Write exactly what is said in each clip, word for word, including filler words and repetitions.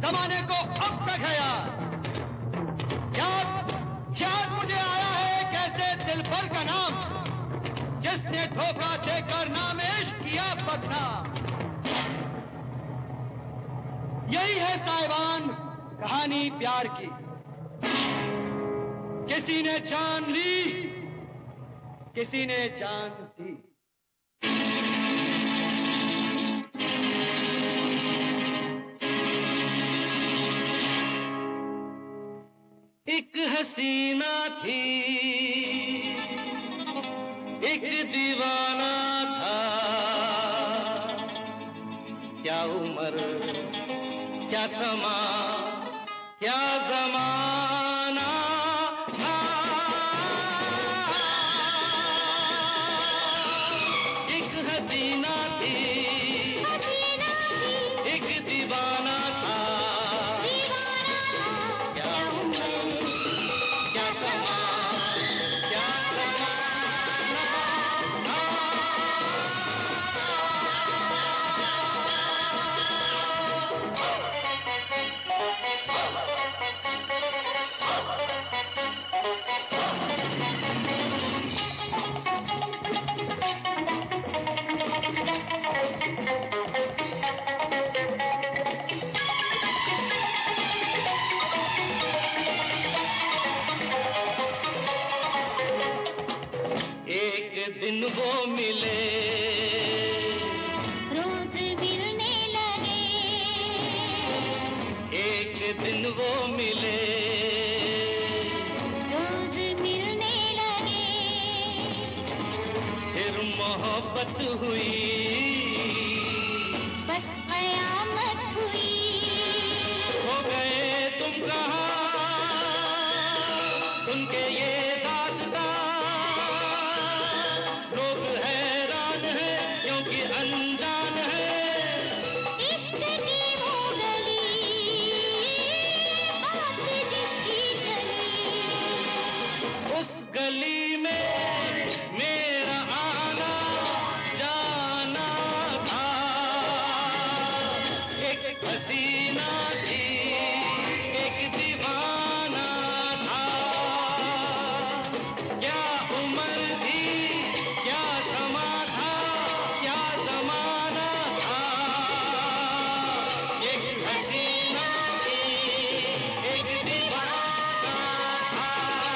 जमाने को अब तक है यार। याद याद मुझे आया है कैसे दिलबर का नाम, जिसने धोखा देकर नाम इश्क किया बदनाम। यही है साहिबान कहानी प्यार की। किसी ने जान ली, किसी ने जान दी। एक हसीना थी, एक दीवाना था, क्या उम्र क्या समा क्या ज़माना था। एक हसीना थी, एक दीवाना था, क्या उम्र क्या समा क्या ज़माना था। एक दिन वो मिले, रोज मिलने लगे। एक दिन वो मिले, रोज मिलने लगे। फिर मोहब्बत हुई, बस कयामत हुई। हो गए तुम कहाँ, उनके ये दास्तां। लोग हैरान हैं क्योंकि अनजान है। इश्क की वो गली, बात जिसकी चली। उस गली में मेरा आना जाना था। एक हसीना थी, एक दीवाना था, क्या उम्र थी क्या समा था, क्या ज़माना था। एक हसीना थी, एक दीवाना था।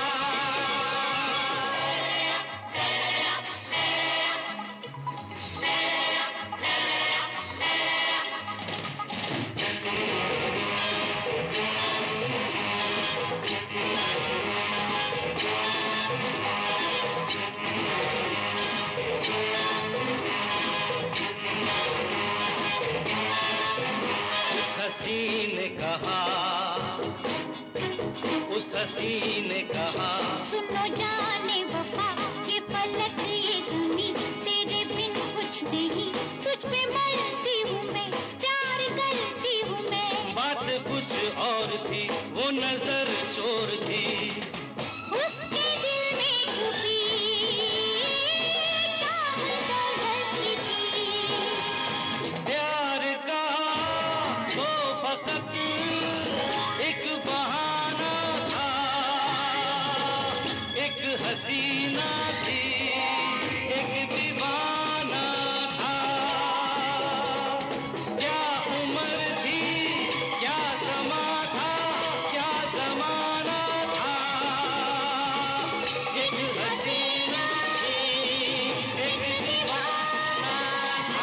उस हसी ने कहा, उस हसी ने कहा, सुनो जाने वफा, ये पलक ये दुनी, तेरे बिन कुछ नहीं। तुझ पे मरती हूँ मैं, प्यार करती हूँ मैं। बात कुछ और थी, वो नजर चोर थी। उसके दिल में छुपी चाहत धरती थी। प्यार का तो फकत एक बहाना था। एक हसीना थी, एक दीवाना था, क्या उम्र थी क्या समा था, क्या ज़माना था। एक हसीना थी, एक दीवाना था।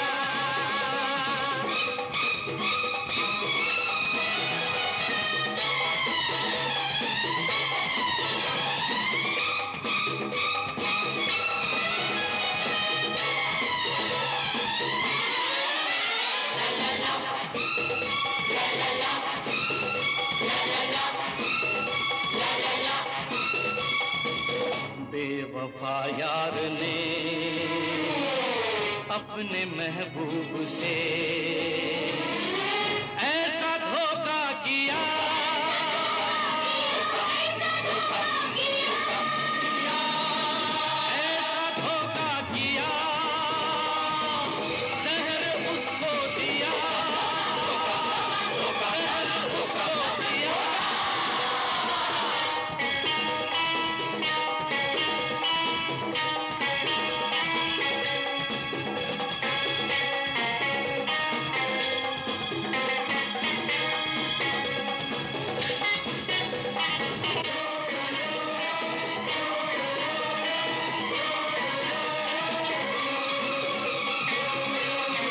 बेवफा यार ने अपने महबूब से